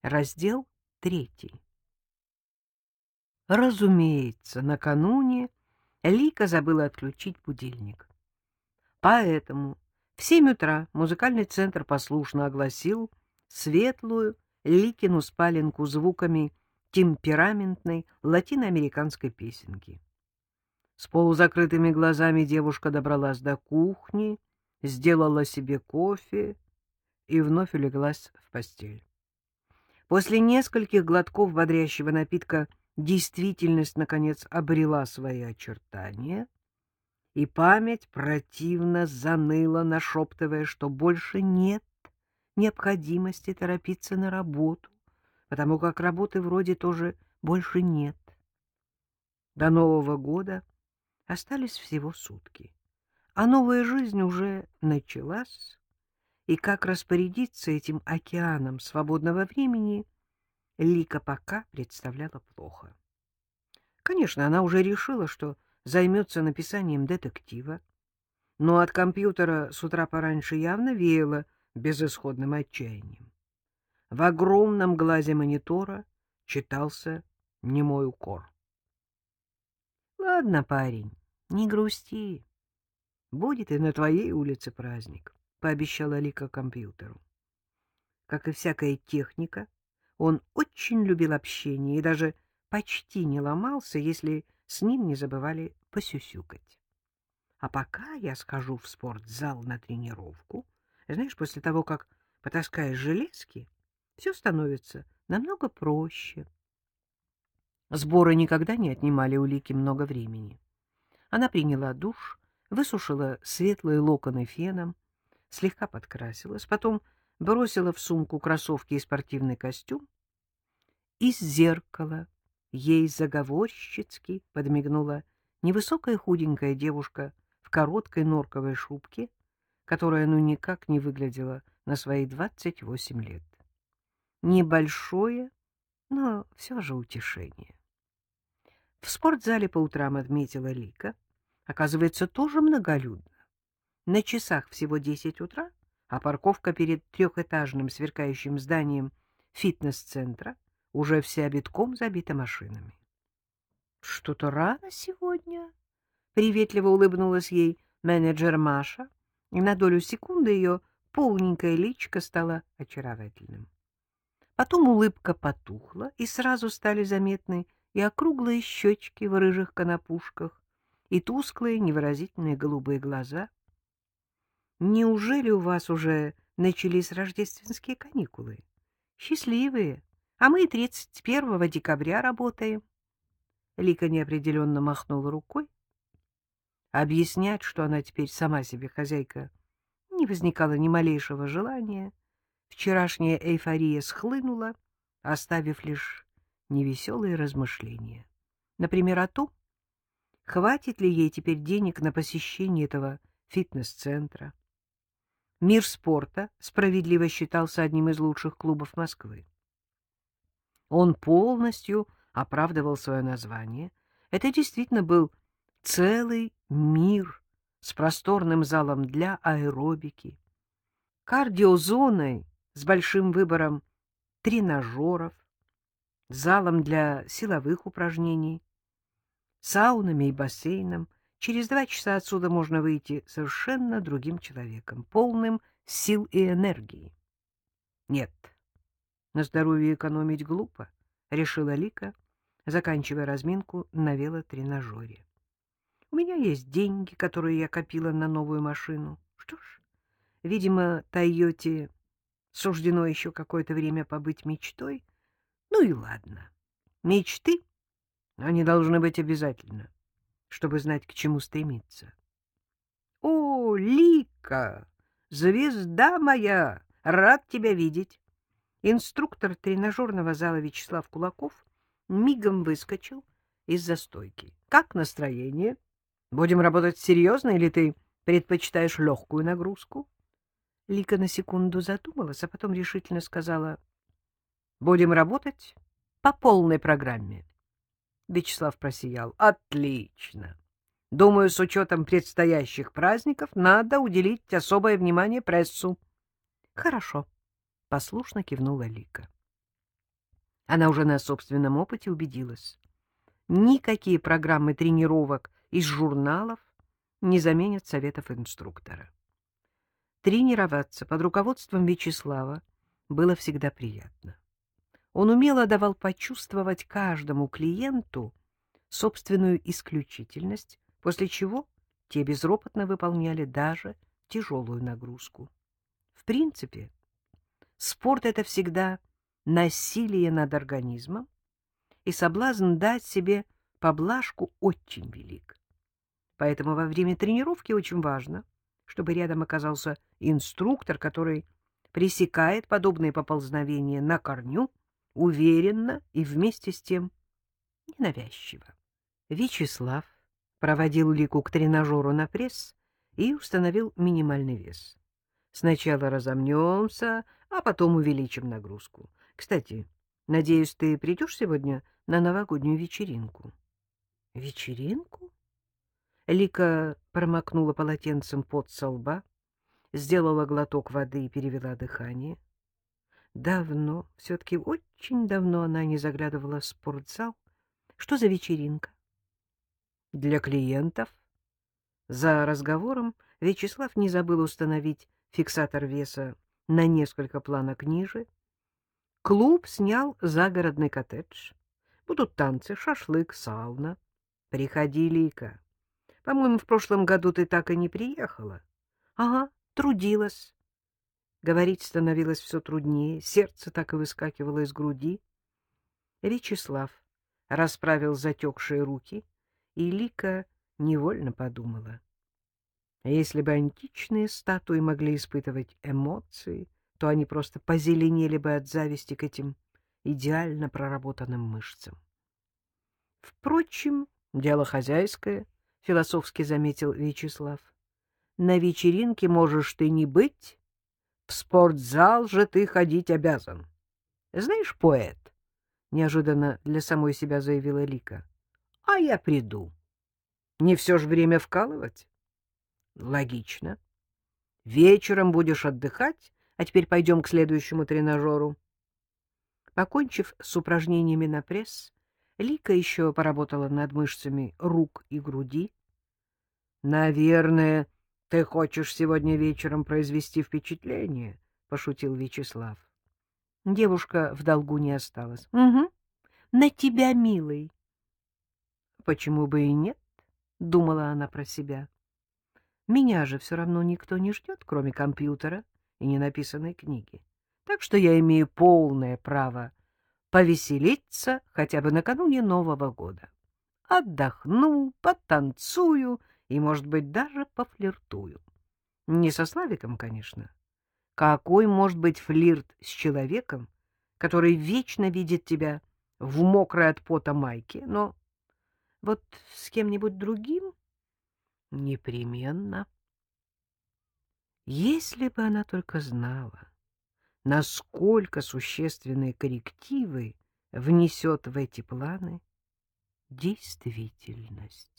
Раздел 3. Разумеется, накануне Лика забыла отключить будильник. Поэтому в 7 утра музыкальный центр послушно огласил светлую Ликину спаленку звуками темпераментной латиноамериканской песенки. С полузакрытыми глазами девушка добралась до кухни, сделала себе кофе и вновь улеглась в постель. После нескольких глотков бодрящего напитка действительность, наконец, обрела свои очертания, и память противно заныла, нашептывая, что больше нет необходимости торопиться на работу, потому как работы вроде тоже больше нет. До Нового года остались всего сутки, а новая жизнь уже началась, и как распорядиться этим океаном свободного времени Лика пока представляла плохо. Конечно, она уже решила, что займется написанием детектива, но от компьютера с утра пораньше явно веяло безысходным отчаянием. В огромном глазе монитора читался немой укор. — Ладно, парень, не грусти. Будет и на твоей улице праздник, — пообещала Лика компьютеру. Как и всякая техника, он очень любил общение и даже почти не ломался, если с ним не забывали посюсюкать. А пока я схожу в спортзал на тренировку, знаешь, после того, как потаскаешь железки, все становится намного проще. Сборы никогда не отнимали у Лики много времени. Она приняла душ, высушила светлые локоны феном, слегка подкрасилась, потом бросила в сумку кроссовки и спортивный костюм. Из зеркала ей заговорщицки подмигнула невысокая худенькая девушка в короткой норковой шубке, которая ну никак не выглядела на свои 28 лет. Небольшое, но все же утешение. В спортзале по утрам, отметила Лика, оказывается, тоже многолюдно. На часах всего 10 утра, а парковка перед трехэтажным сверкающим зданием фитнес-центра уже вся битком забита машинами. — Что-то рано сегодня, — приветливо улыбнулась ей менеджер Маша, и на долю секунды ее полненькое личико стало очаровательным. Потом улыбка потухла, и сразу стали заметны и округлые щечки в рыжих конопушках, и тусклые невыразительные голубые глаза. — Неужели у вас уже начались рождественские каникулы? Счастливые, а мы 31 декабря работаем. Лика неопределенно махнула рукой. Объяснять, что она теперь сама себе хозяйка, не возникало ни малейшего желания. Вчерашняя эйфория схлынула, оставив лишь невеселые размышления. Например, о том, хватит ли ей теперь денег на посещение этого фитнес-центра. Мир спорта справедливо считался одним из лучших клубов Москвы. Он полностью оправдывал свое название. Это действительно был целый мир с просторным залом для аэробики, кардиозоной с большим выбором тренажеров, залом для силовых упражнений, саунами и бассейном. Через 2 часа отсюда можно выйти совершенно другим человеком, полным сил и энергии. Нет, на здоровье экономить глупо, — решила Лика, заканчивая разминку на велотренажере. У меня есть деньги, которые я копила на новую машину. Что ж, видимо, Тойоте суждено еще какое-то время побыть мечтой. Ну и ладно. Мечты, они должны быть обязательно, чтобы знать, к чему стремиться. — О, Лика, звезда моя, рад тебя видеть! Инструктор тренажерного зала Вячеслав Кулаков мигом выскочил из-за стойки. — Как настроение? Будем работать серьезно или ты предпочитаешь легкую нагрузку? Лика на секунду задумалась, а потом решительно сказала: — Будем работать по полной программе. Вячеслав просиял. — Отлично! Думаю, с учетом предстоящих праздников надо уделить особое внимание прессу. — Хорошо, — послушно кивнула Лика. Она уже на собственном опыте убедилась. Никакие программы тренировок из журналов не заменят советов инструктора. Тренироваться под руководством Вячеслава было всегда приятно. Он умело давал почувствовать каждому клиенту собственную исключительность, после чего те безропотно выполняли даже тяжелую нагрузку. В принципе, спорт — это всегда насилие над организмом, и соблазн дать себе поблажку очень велик. Поэтому во время тренировки очень важно, чтобы рядом оказался инструктор, который пресекает подобные поползновения на корню, уверенно и вместе с тем ненавязчиво. Вячеслав проводил Лику к тренажеру на пресс и установил минимальный вес. Сначала разомнемся, а потом увеличим нагрузку. Кстати, надеюсь, ты придешь сегодня на новогоднюю вечеринку? Вечеринку? Лика промокнула полотенцем пот со лба, сделала глоток воды и перевела дыхание. Давно, все-таки очень давно она не заглядывала в спортзал. Что за вечеринка? Для клиентов. За разговором Вячеслав не забыл установить фиксатор веса на несколько планок ниже. Клуб снял загородный коттедж. Будут танцы, шашлык, сауна. Приходи, Лика. По-моему, в прошлом году ты так и не приехала. Ага, трудилась. Говорить становилось все труднее, сердце так и выскакивало из груди. Вячеслав расправил затекшие руки, и Лика невольно подумала. Если бы античные статуи могли испытывать эмоции, то они просто позеленели бы от зависти к этим идеально проработанным мышцам. Впрочем, дело хозяйское, — философски заметил Вячеслав. На вечеринке можешь ты не быть, в спортзал же ты ходить обязан. Знаешь, поэт, — неожиданно для самой себя заявила Лика, — а я приду. Не все же время вкалывать. Логично. Вечером будешь отдыхать, а теперь пойдем к следующему тренажеру. Покончив с упражнениями на пресс, Лика еще поработала над мышцами рук и груди. — Наверное, ты хочешь сегодня вечером произвести впечатление, — пошутил Вячеслав. Девушка в долгу не осталась. — Угу, на тебя, милый. — Почему бы и нет? — думала она про себя. Меня же все равно никто не ждет, кроме компьютера и ненаписанной книги. Так что я имею полное право повеселиться хотя бы накануне Нового года. Отдохну, потанцую и, может быть, даже пофлиртую. Не со Славиком, конечно. Какой может быть флирт с человеком, который вечно видит тебя в мокрой от пота майке, но вот с кем-нибудь другим непременно. Если бы она только знала, насколько существенные коррективы внесет в эти планы действительность.